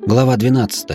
Глава 12.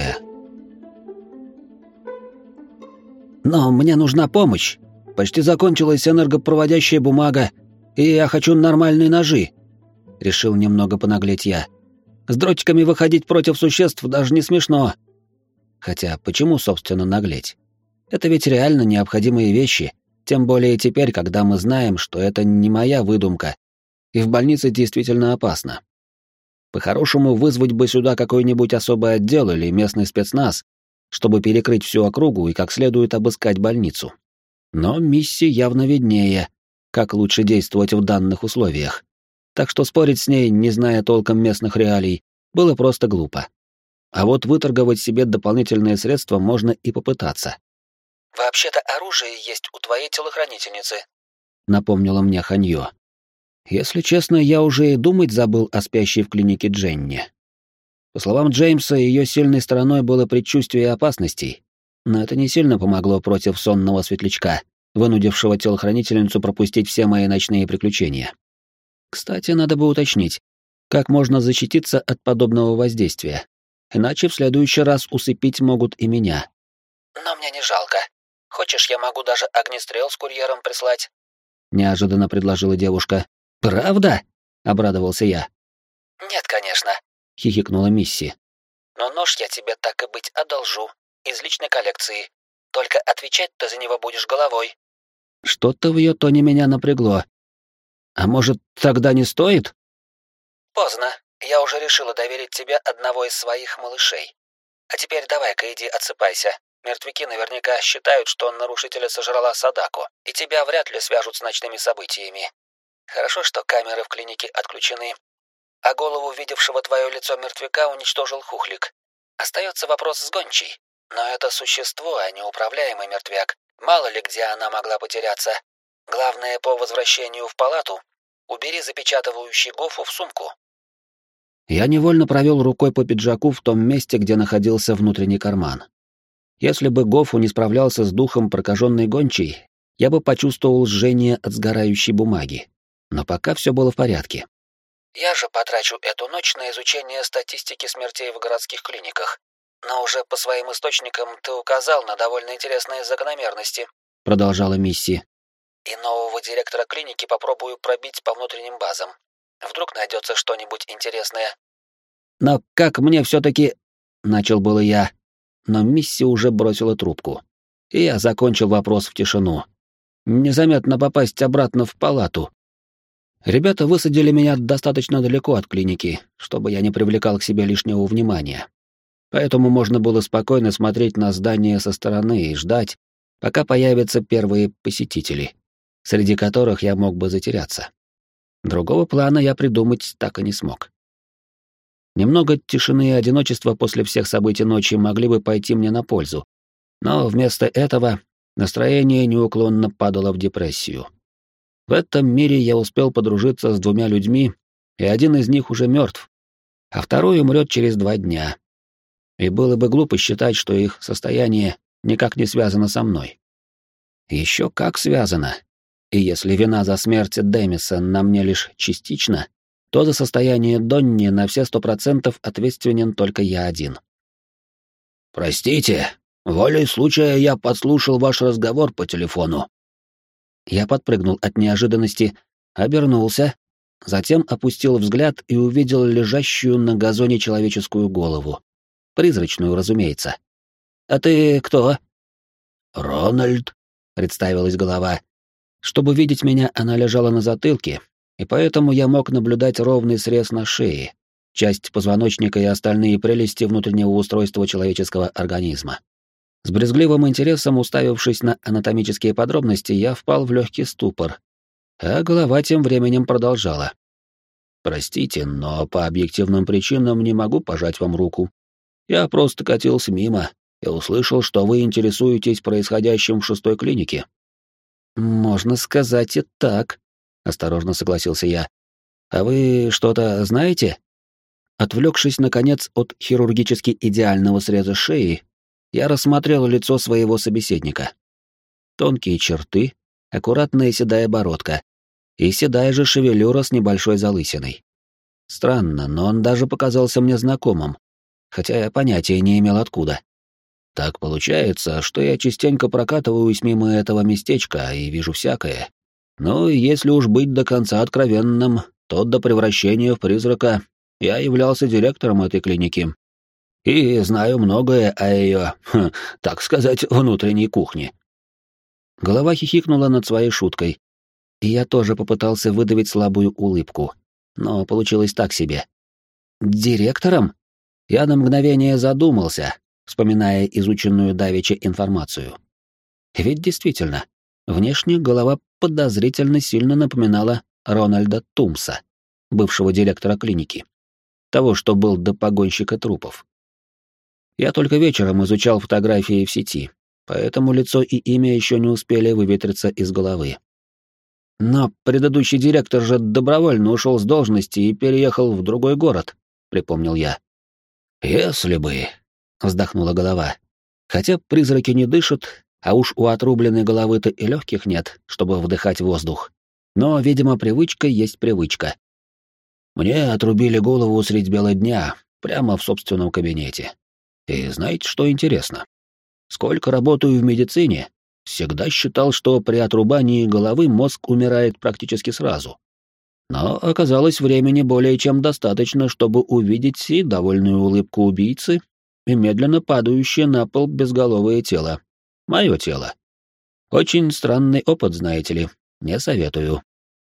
«Но мне нужна помощь. Почти закончилась энергопроводящая бумага, и я хочу нормальные ножи», — решил немного понаглеть я. «С дротиками выходить против существ даже не смешно». Хотя, почему, собственно, наглеть? Это ведь реально необходимые вещи, тем более теперь, когда мы знаем, что это не моя выдумка, и в больнице действительно опасно. По-хорошему, вызвать бы сюда какой-нибудь особый отдел или местный спецназ, чтобы перекрыть всю округу и как следует обыскать больницу. Но Мисси явно виднее, как лучше действовать в данных условиях. Так что спорить с ней, не зная толком местных реалий, было просто глупо. А вот выторговать себе дополнительные средства можно и попытаться. «Вообще-то оружие есть у твоей телохранительницы», — напомнила мне Ханьё. Если честно, я уже и думать забыл о спящей в клинике Дженни. По словам Джеймса, ее сильной стороной было предчувствие опасностей, но это не сильно помогло против сонного светлячка, вынудившего телохранительницу пропустить все мои ночные приключения. Кстати, надо бы уточнить, как можно защититься от подобного воздействия, иначе в следующий раз усыпить могут и меня. «Но мне не жалко. Хочешь, я могу даже огнестрел с курьером прислать?» — неожиданно предложила девушка. «Правда?» — обрадовался я. «Нет, конечно», — хихикнула Мисси. «Но нож я тебе так и быть одолжу, из личной коллекции. Только отвечать ты за него будешь головой». Что-то в ее тоне меня напрягло. «А может, тогда не стоит?» «Поздно. Я уже решила доверить тебе одного из своих малышей. А теперь давай-ка иди отсыпайся. Мертвяки наверняка считают, что нарушителя сожрала Садаку, и тебя вряд ли свяжут с ночными событиями. Хорошо, что камеры в клинике отключены, а голову видевшего твое лицо мертвяка уничтожил Хухлик. Остается вопрос с гончей. Но это существо, а не управляемый мертвяк. Мало ли где она могла потеряться. Главное, по возвращению в палату убери запечатывающий гофу в сумку». Я невольно провел рукой по пиджаку в том месте, где находился внутренний карман. Если бы Гофу не справлялся с духом прокаженной гончей, я бы почувствовал жжение от сгорающей бумаги. Но пока все было в порядке. «Я же потрачу эту ночь на изучение статистики смертей в городских клиниках. Но уже по своим источникам ты указал на довольно интересные закономерности», — продолжала Мисси. «И нового директора клиники попробую пробить по внутренним базам. Вдруг найдется что-нибудь интересное». «Но как мне все-таки...» — начал было я, но Мисси уже бросила трубку. И я закончил вопрос в тишину. Незаметно попасть обратно в палату. Ребята высадили меня достаточно далеко от клиники, чтобы я не привлекал к себе лишнего внимания. Поэтому можно было спокойно смотреть на здание со стороны и ждать, пока появятся первые посетители, среди которых я мог бы затеряться. Другого плана я придумать так и не смог. Немного тишины и одиночества после всех событий ночи могли бы пойти мне на пользу, но вместо этого настроение неуклонно падало в депрессию. В этом мире я успел подружиться с двумя людьми, и один из них уже мертв, а второй умрет через 2 дня. И было бы глупо считать, что их состояние никак не связано со мной. Еще как связано. И если вина за смерть Демиса на мне лишь частично, то за состояние Донни на все 100% ответственен только я один. «Простите, волей случая я подслушал ваш разговор по телефону». Я подпрыгнул от неожиданности, обернулся, затем опустил взгляд и увидел лежащую на газоне человеческую голову. Призрачную, разумеется. «А ты кто?» «Рональд», — представилась голова. Чтобы видеть меня, она лежала на затылке, и поэтому я мог наблюдать ровный срез на шее, часть позвоночника и остальные прелести внутреннего устройства человеческого организма. С брезгливым интересом уставившись на анатомические подробности, я впал в легкий ступор, а голова тем временем продолжала. «Простите, но по объективным причинам не могу пожать вам руку. Я просто катился мимо и услышал, что вы интересуетесь происходящим в 6-й клинике». «Можно сказать и так», — осторожно согласился я. «А вы что-то знаете?» Отвлекшись, наконец, от хирургически идеального среза шеи, я рассмотрел лицо своего собеседника. Тонкие черты, аккуратная седая бородка и седая же шевелюра с небольшой залысиной. Странно, но он даже показался мне знакомым. хотя я понятия не имел откуда. Так получается, что я частенько прокатываюсь мимо этого местечка и вижу всякое. Но если уж быть до конца откровенным, то до превращения в призрака я являлся директором этой клиники. И знаю многое о ее, так сказать, внутренней кухне. Голова хихикнула над своей шуткой, и я тоже попытался выдавить слабую улыбку, но получилось так себе. «Директором?» Я на мгновение задумался, вспоминая изученную давеча информацию. Ведь действительно, внешне голова подозрительно сильно напоминала Рональда Тумса, бывшего директора клиники, того, что был до погонщика трупов. Я только вечером изучал фотографии в сети, поэтому лицо и имя еще не успели выветриться из головы. Но предыдущий директор же добровольно ушел с должности и переехал в другой город, припомнил я. «Если бы...» — вздохнула голова. «Хотя призраки не дышат, а уж у отрубленной головы-то и легких нет, чтобы вдыхать воздух. Но, видимо, привычка есть привычка. Мне отрубили голову средь бела дня, прямо в собственном кабинете. И знаете, что интересно? Сколько работаю в медицине, всегда считал, что при отрубании головы мозг умирает практически сразу. Но оказалось времени более чем достаточно, чтобы увидеть и довольную улыбку убийцы, и медленно падающее на пол безголовое тело. Мое тело. Очень странный опыт, знаете ли, не советую.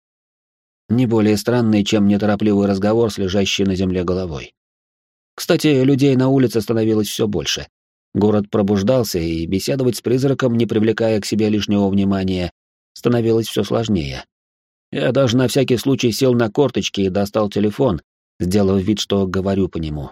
Не более странный, чем неторопливый разговор с лежащей на земле головой. Кстати, людей на улице становилось все больше. Город пробуждался, и беседовать с призраком, не привлекая к себе лишнего внимания, становилось все сложнее. Я даже на всякий случай сел на корточки и достал телефон, сделав вид, что говорю по нему.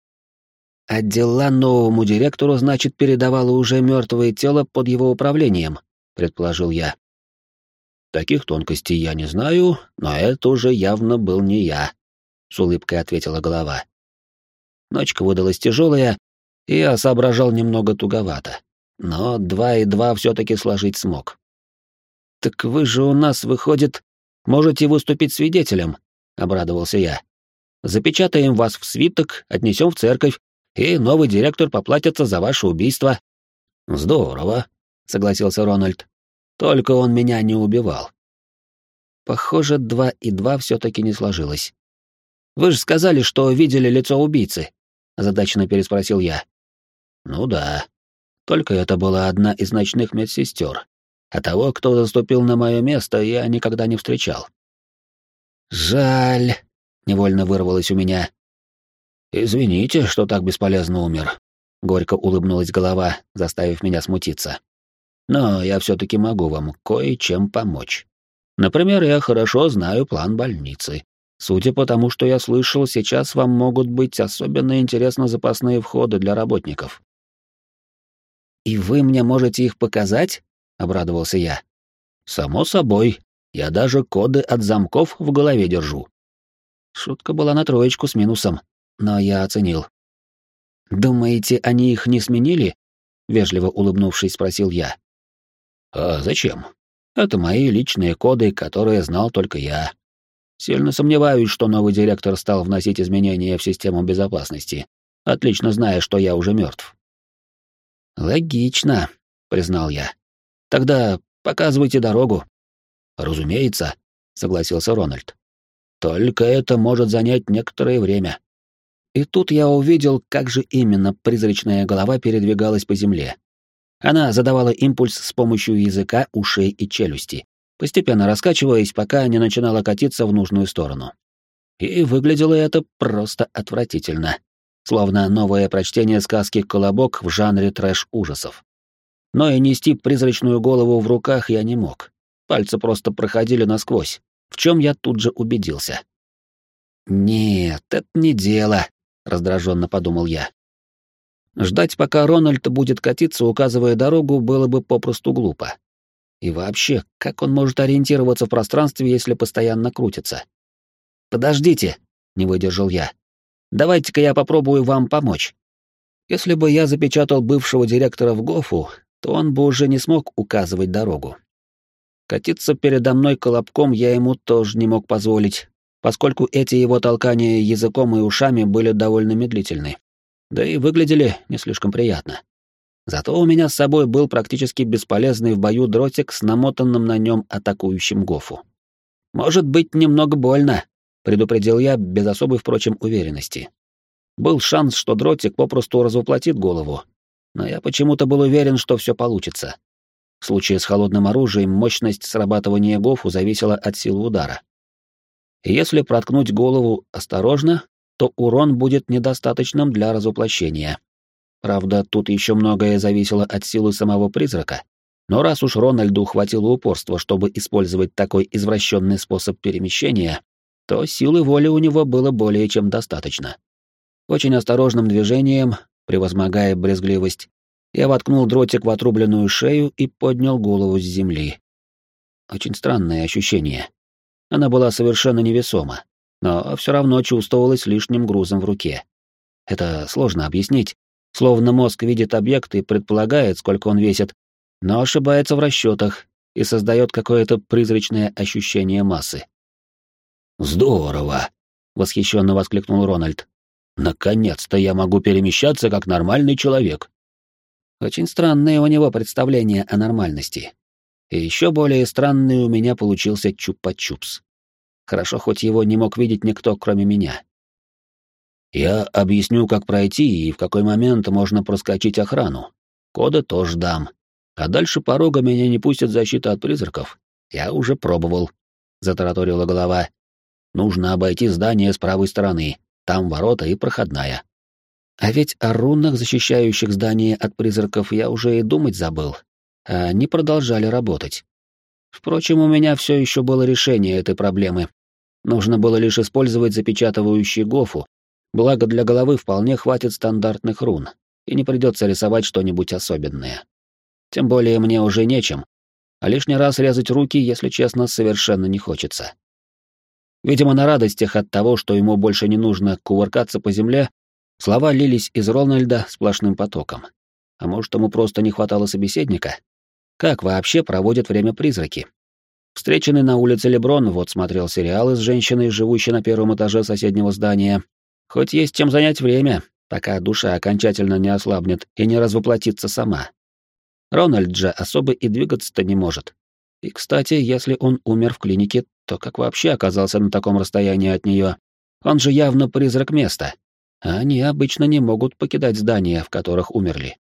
А дела новому директору, значит, передавало уже мертвое тело под его управлением, предположил я. Таких тонкостей я не знаю, но это уже явно был не я, с улыбкой ответила голова. Ночка выдалась тяжелая, и я соображал немного туговато, но 2 и 2 все-таки сложить смог. «Так вы же у нас, выходит, можете выступить свидетелем», — обрадовался я. «Запечатаем вас в свиток, отнесем в церковь, и новый директор поплатится за ваше убийство». «Здорово», — согласился Рональд. «Только он меня не убивал». Похоже, 2 и 2 все-таки не сложилось. «Вы же сказали, что видели лицо убийцы», — озадаченно переспросил я. «Ну да. Только это была одна из ночных медсестер, а того, кто заступил на мое место, я никогда не встречал». «Жаль», — невольно вырвалось у меня. «Извините, что так бесполезно умер», — горько улыбнулась голова, заставив меня смутиться. «Но я все-таки могу вам кое-чем помочь. Например, я хорошо знаю план больницы. Судя по тому, что я слышал, сейчас вам могут быть особенно интересны запасные входы для работников». «И вы мне можете их показать?» — обрадовался я. «Само собой. Я даже коды от замков в голове держу». Шутка была на 3 с минусом, но я оценил. «Думаете, они их не сменили?» — вежливо улыбнувшись, спросил я. «А зачем? Это мои личные коды, которые знал только я. Сильно сомневаюсь, что новый директор стал вносить изменения в систему безопасности, отлично зная, что я уже мертв». «Логично», — признал я. «Тогда показывайте дорогу». «Разумеется», — согласился Рональд. «Только это может занять некоторое время». И тут я увидел, как же именно призрачная голова передвигалась по земле. Она задавала импульс с помощью языка, ушей и челюсти, постепенно раскачиваясь, пока не начинала катиться в нужную сторону. И выглядело это просто отвратительно, словно новое прочтение сказки «Колобок» в жанре трэш-ужасов. Но и нести призрачную голову в руках я не мог. Пальцы просто проходили насквозь, в чем я тут же убедился. «Нет, это не дело», — раздраженно подумал я. Ждать, пока Рональд будет катиться, указывая дорогу, было бы попросту глупо. И вообще, как он может ориентироваться в пространстве, если постоянно крутится? «Подождите», — не выдержал я. «Давайте-ка я попробую вам помочь». Если бы я запечатал бывшего директора в Гофу, то он бы уже не смог указывать дорогу. Катиться передо мной колобком я ему тоже не мог позволить, поскольку эти его толкания языком и ушами были довольно медлительны. да и выглядели не слишком приятно. Зато у меня с собой был практически бесполезный в бою дротик с намотанным на нем атакующим гофу. «Может быть, немного больно», — предупредил я без особой, впрочем, уверенности. Был шанс, что дротик попросту развоплотит голову, но я почему-то был уверен, что все получится. В случае с холодным оружием мощность срабатывания гофу зависела от силы удара. И если проткнуть голову осторожно, то урон будет недостаточным для развоплощения. Правда, тут еще многое зависело от силы самого призрака, но раз уж Рональду хватило упорства, чтобы использовать такой извращенный способ перемещения, то силы воли у него было более чем достаточно. Очень осторожным движением, превозмогая брезгливость, я воткнул дротик в отрубленную шею и поднял голову с земли. Очень странное ощущение. Она была совершенно невесома, но все равно чувствовалась лишним грузом в руке. Это сложно объяснить, словно мозг видит объект и предполагает, сколько он весит, но ошибается в расчетах и создает какое-то призрачное ощущение массы. «Здорово!» — восхищенно воскликнул Рональд. «Наконец-то я могу перемещаться как нормальный человек!» Очень странное у него представление о нормальности. И еще более странный у меня получился чупа-чупс. Хорошо, хоть его не мог видеть никто, кроме меня. «Я объясню, как пройти и в какой момент можно проскочить охрану. Коды тоже дам. А дальше порога меня не пустит защита от призраков. Я уже пробовал», — затараторила голова. «Нужно обойти здание с правой стороны. Там ворота и проходная». А ведь о рунах, защищающих здание от призраков, я уже и думать забыл. А они продолжали работать. Впрочем, у меня все еще было решение этой проблемы. Нужно было лишь использовать запечатывающий гофу, благо для головы вполне хватит стандартных рун, и не придется рисовать что-нибудь особенное. Тем более мне уже нечем, а лишний раз резать руки, если честно, совершенно не хочется. Видимо, на радостях от того, что ему больше не нужно кувыркаться по земле, слова лились из Рональда сплошным потоком. А может, ему просто не хватало собеседника? Как вообще проводят время призраки? Встреченный на улице Леброн вот смотрел сериалы с женщиной, живущей на первом этаже соседнего здания. Хоть есть чем занять время, пока душа окончательно не ослабнет и не развоплотится сама. Рональд же особо и двигаться-то не может. И, кстати, если он умер в клинике, то как вообще оказался на таком расстоянии от нее? Он же явно призрак места. А они обычно не могут покидать здания, в которых умерли.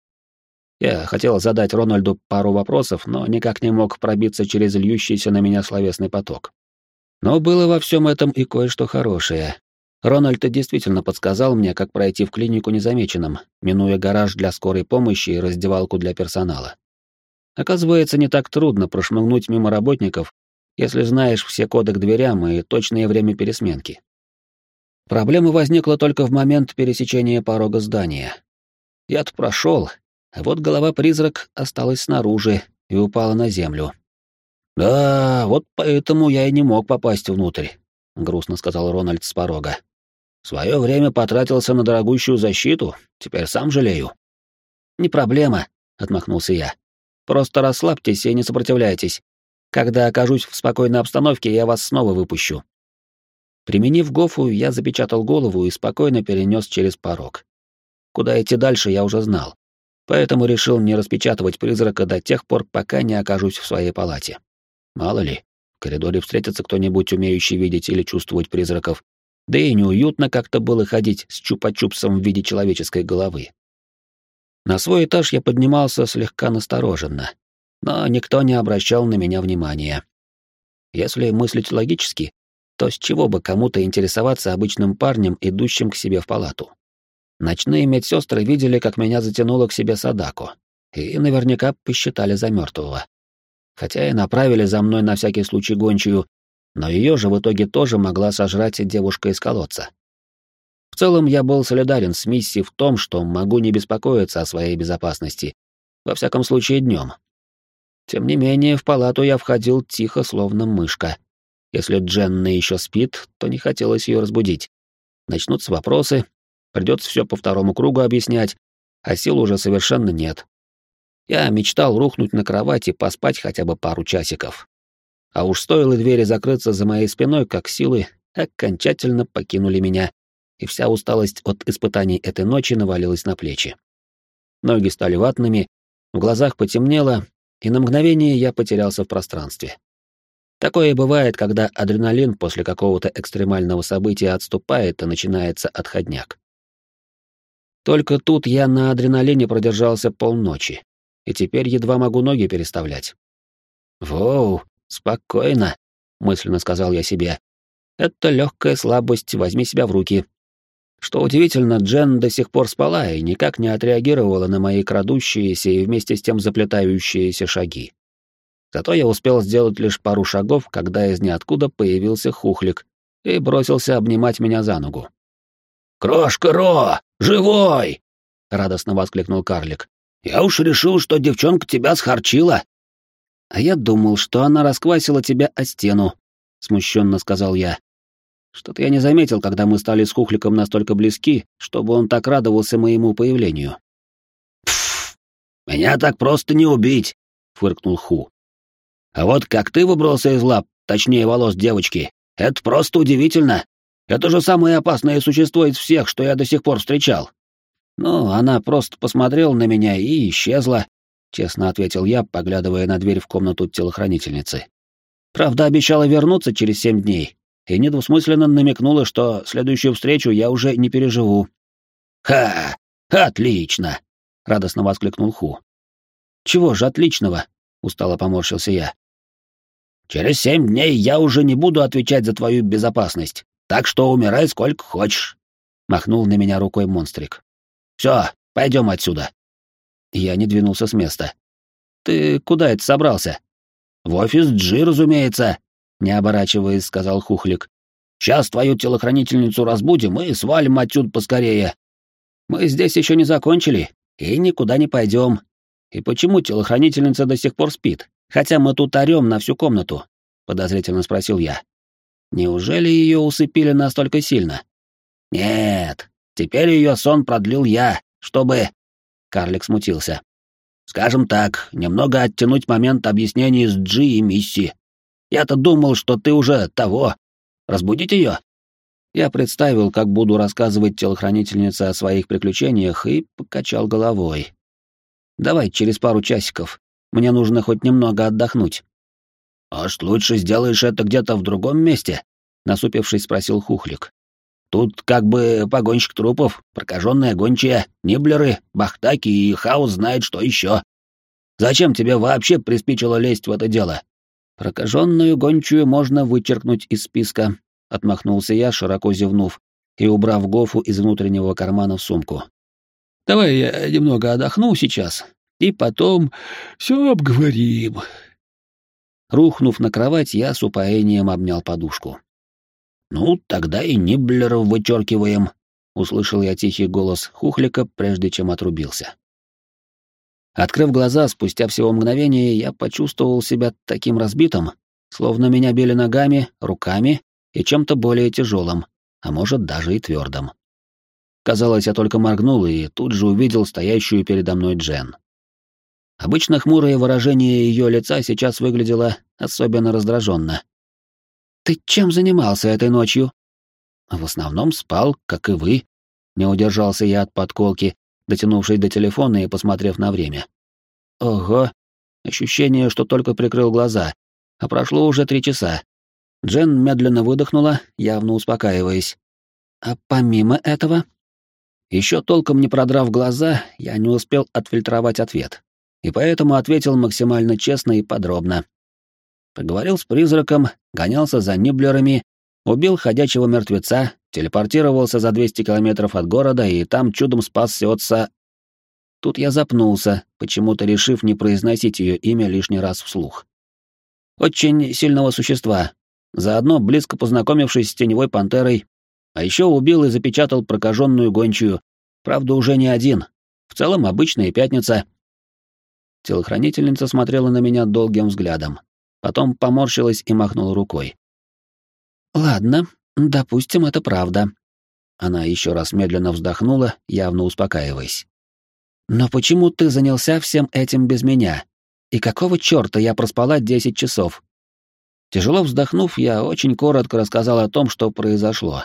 Я хотел задать Рональду пару вопросов, но никак не мог пробиться через льющийся на меня словесный поток. Но было во всем этом и кое-что хорошее. Рональд действительно подсказал мне, как пройти в клинику незамеченным, минуя гараж для скорой помощи и раздевалку для персонала. Оказывается, не так трудно прошмыгнуть мимо работников, если знаешь все коды к дверям и точное время пересменки. Проблема возникла только в момент пересечения порога здания. Я-то прошел, а вот голова-призрак осталась снаружи и упала на землю. «Да, вот поэтому я и не мог попасть внутрь», — грустно сказал Рональд с порога. «В свое время потратился на дорогущую защиту, теперь сам жалею». «Не проблема», — отмахнулся я. «Просто расслабьтесь и не сопротивляйтесь. Когда окажусь в спокойной обстановке, я вас снова выпущу». Применив гофу, я запечатал голову и спокойно перенес через порог. Куда идти дальше, я уже знал. Поэтому решил не распечатывать призрака до тех пор, пока не окажусь в своей палате. Мало ли, в коридоре встретится кто-нибудь, умеющий видеть или чувствовать призраков, да и неуютно как-то было ходить с чупа-чупсом в виде человеческой головы. На свой этаж я поднимался слегка настороженно, но никто не обращал на меня внимания. Если мыслить логически, то с чего бы кому-то интересоваться обычным парнем, идущим к себе в палату? Ночные медсестры видели, как меня затянуло к себе Садако, и наверняка посчитали за мертвого. Хотя и направили за мной на всякий случай гончую, но ее же в итоге тоже могла сожрать девушка из колодца. В целом я был солидарен с Мисси в том, что могу не беспокоиться о своей безопасности, во всяком случае днем. Тем не менее, в палату я входил тихо, словно мышка. Если Дженна еще спит, то не хотелось ее разбудить. Начнутся вопросы, придется все по второму кругу объяснять, а сил уже совершенно нет. Я мечтал рухнуть на кровать и поспать хотя бы пару часиков. А уж стоило двери закрыться за моей спиной, как силы окончательно покинули меня, и вся усталость от испытаний этой ночи навалилась на плечи. Ноги стали ватными, в глазах потемнело, и на мгновение я потерялся в пространстве. Такое бывает, когда адреналин после какого-то экстремального события отступает и начинается отходняк. Только тут я на адреналине продержался полночи, и теперь едва могу ноги переставлять. «Воу, спокойно», — мысленно сказал я себе. «Это легкая слабость, возьми себя в руки». Что удивительно, Джен до сих пор спала и никак не отреагировала на мои крадущиеся и вместе с тем заплетающиеся шаги. Зато я успел сделать лишь пару шагов, когда из ниоткуда появился Хухлик и бросился обнимать меня за ногу. «Крошка Ро! Живой!» — радостно воскликнул карлик. «Я уж решил, что девчонка тебя схарчила». «А я думал, что она расквасила тебя о стену», — смущенно сказал я. Что-то я не заметил, когда мы стали с Хухликом настолько близки, чтобы он так радовался моему появлению. «Пф, меня так просто не убить», — фыркнул Ху. «А вот как ты выбрался из лап, точнее волос девочки, это просто удивительно. Это же самое опасное существо из всех, что я до сих пор встречал». «Ну, она просто посмотрела на меня и исчезла», — честно ответил я, поглядывая на дверь в комнату телохранительницы. «Правда, обещала вернуться через 7 дней, и недвусмысленно намекнула, что следующую встречу я уже не переживу». «Ха! Отлично!» — радостно воскликнул Ху. «Чего же отличного?» — устало поморщился я. «Через 7 дней я уже не буду отвечать за твою безопасность, так что умирай сколько хочешь», — махнул на меня рукой монстрик. «Все, пойдем отсюда». Я не двинулся с места. «Ты куда это собрался?» «В офис Джи, разумеется», — не оборачиваясь, сказал Хухлик. «Сейчас твою телохранительницу разбудим и свалим отсюда поскорее». «Мы здесь еще не закончили и никуда не пойдем. И почему телохранительница до сих пор спит, хотя мы тут орем на всю комнату?» — подозрительно спросил я. «Неужели ее усыпили настолько сильно?» «Нет, теперь ее сон продлил я, чтобы...» Карлик смутился. «Скажем так, немного оттянуть момент объяснений с Джи и Мисси. Я-то думал, что ты уже того. Разбудить ее?» Я представил, как буду рассказывать телохранительнице о своих приключениях, и покачал головой. «Давай через пару часиков. Мне нужно хоть немного отдохнуть». «Может, лучше сделаешь это где-то в другом месте?» — насупившись, спросил Хухлик. «Тут как бы погонщик трупов, прокаженная гончая, ниблеры, бахтаки и хаос знает что еще. Зачем тебе вообще приспичило лезть в это дело?» «Прокаженную гончую можно вычеркнуть из списка», — отмахнулся я, широко зевнув и убрав гофу из внутреннего кармана в сумку. «Давай я немного отдохну сейчас, и потом все обговорим». Рухнув на кровать, я с упоением обнял подушку. «Ну, тогда и ниблеров вычеркиваем», — услышал я тихий голос Хухлика, прежде чем отрубился. Открыв глаза, спустя всего мгновение, я почувствовал себя таким разбитым, словно меня били ногами, руками и чем-то более тяжелым, а может даже и твердым. Казалось, я только моргнул и тут же увидел стоящую передо мной Джен. Обычно хмурое выражение ее лица сейчас выглядело особенно раздраженно. «Ты чем занимался этой ночью?» «В основном спал, как и вы», — не удержался я от подколки, дотянувшись до телефона и посмотрев на время. Ого, ощущение, что только прикрыл глаза, а прошло уже 3 часа. Джен медленно выдохнула, явно успокаиваясь. А помимо этого... Еще толком не продрав глаза, я не успел отфильтровать ответ, и поэтому ответил максимально честно и подробно. Поговорил с призраком, гонялся за ниблерами, убил ходячего мертвеца, телепортировался за 200 километров от города и там чудом спасся от Тут я запнулся, почему-то решив не произносить ее имя лишний раз вслух. Очень сильного существа, заодно близко познакомившись с теневой пантерой, а еще убил и запечатал прокаженную гончую, правда уже не один, в целом обычная пятница. Телохранительница смотрела на меня долгим взглядом, потом поморщилась и махнула рукой. «Ладно, допустим, это правда». Она еще раз медленно вздохнула, явно успокаиваясь. «Но почему ты занялся всем этим без меня? И какого чёрта я проспала 10 часов?» Тяжело вздохнув, я очень коротко рассказал о том, что произошло.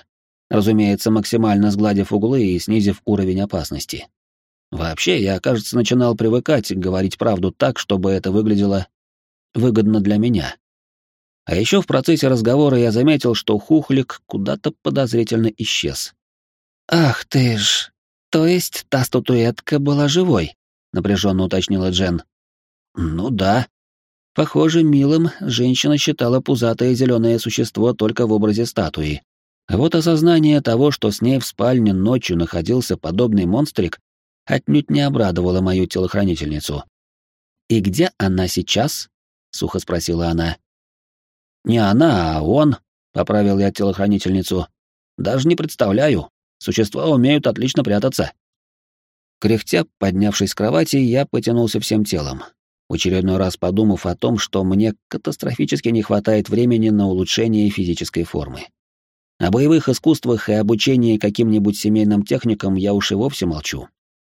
разумеется, максимально сгладив углы и снизив уровень опасности. Вообще, я, кажется, начинал привыкать говорить правду так, чтобы это выглядело выгодно для меня. А еще в процессе разговора я заметил, что Хухлик куда-то подозрительно исчез. «Ах ты ж! То есть та статуэтка была живой?» — напряженно уточнила Джен. «Ну да. Похоже, милым женщина считала пузатое зеленое существо только в образе статуи. А вот осознание того, что с ней в спальне ночью находился подобный монстрик, отнюдь не обрадовало мою телохранительницу. «И где она сейчас?» — сухо спросила она. «Не она, а он», — поправил я телохранительницу. «Даже не представляю. Существа умеют отлично прятаться». Кряхтя, поднявшись с кровати, я потянулся всем телом, в очередной раз подумав о том, что мне катастрофически не хватает времени на улучшение физической формы. О боевых искусствах и обучении каким-нибудь семейным техникам я уж и вовсе молчу.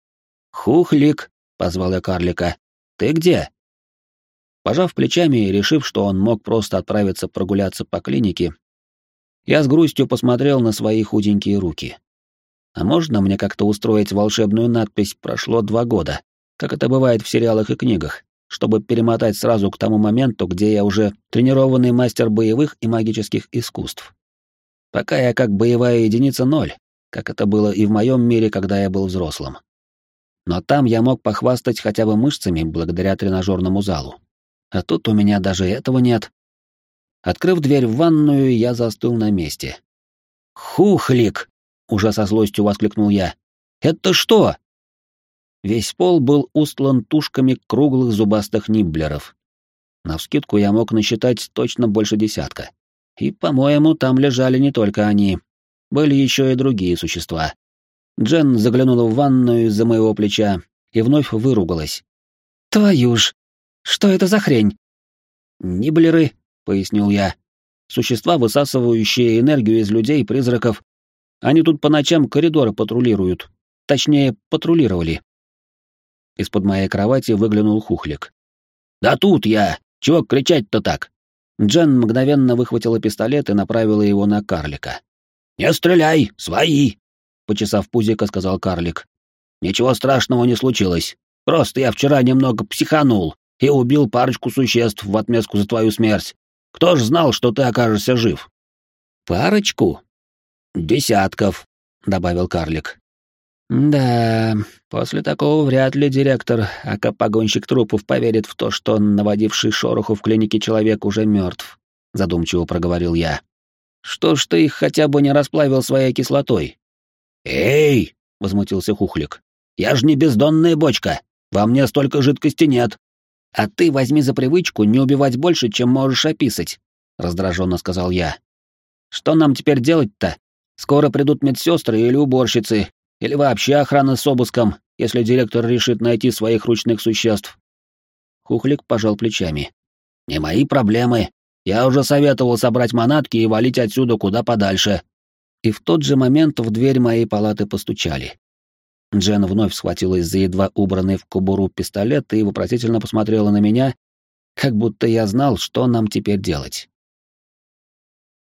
«Хухлик», — позвал я карлика, — «ты где?» Пожав плечами и решив, что он мог просто отправиться прогуляться по клинике, я с грустью посмотрел на свои худенькие руки. А можно мне как-то устроить волшебную надпись «Прошло 2 года», как это бывает в сериалах и книгах, чтобы перемотать сразу к тому моменту, где я уже тренированный мастер боевых и магических искусств? Пока я как боевая единица 0, как это было и в моем мире, когда я был взрослым. Но там я мог похвастать хотя бы мышцами благодаря тренажерному залу. А тут у меня даже этого нет. Открыв дверь в ванную, я застыл на месте. «Хухлик!» — уже со злостью воскликнул я. «Это что?» Весь пол был устлан тушками круглых зубастых нибблеров. Навскидку я мог насчитать точно больше 10. И, по-моему, там лежали не только они. Были еще и другие существа. Джен заглянула в ванную из-за моего плеча и вновь выругалась. «Твою ж! Что это за хрень?» «Нибблеры», — пояснил я. «Существа, высасывающие энергию из людей, призраков. Они тут по ночам коридоры патрулируют. Точнее, патрулировали». Из-под моей кровати выглянул Хухлик. «Да тут я! Чего кричать-то так?» Джен мгновенно выхватила пистолет и направила его на карлика. «Не стреляй! Свои!» — почесав пузико, сказал карлик. «Ничего страшного не случилось. Просто я вчера немного психанул и убил парочку существ в отместку за твою смерть. Кто ж знал, что ты окажешься жив?» «Парочку?» «Десятков», — добавил карлик. «Да, после такого вряд ли директор, ака погонщик трупов, поверит в то, что наводивший шороху в клинике человек уже мертв», — задумчиво проговорил я. «Что ж ты их хотя бы не расплавил своей кислотой?» «Эй!» — возмутился Хухлик. «Я ж не бездонная бочка, во мне столько жидкости нет». «А ты возьми за привычку не убивать больше, чем можешь описать», — раздраженно сказал я. «Что нам теперь делать-то? Скоро придут медсестры или уборщицы, или вообще охрана с обыском, если директор решит найти своих ручных существ». Хухлик пожал плечами. «Не мои проблемы. Я уже советовал собрать манатки и валить отсюда куда подальше». И в тот же момент в дверь моей палаты постучали. Джен вновь схватилась за едва убранный в кобуру пистолет и вопросительно посмотрела на меня, как будто я знал, что нам теперь делать.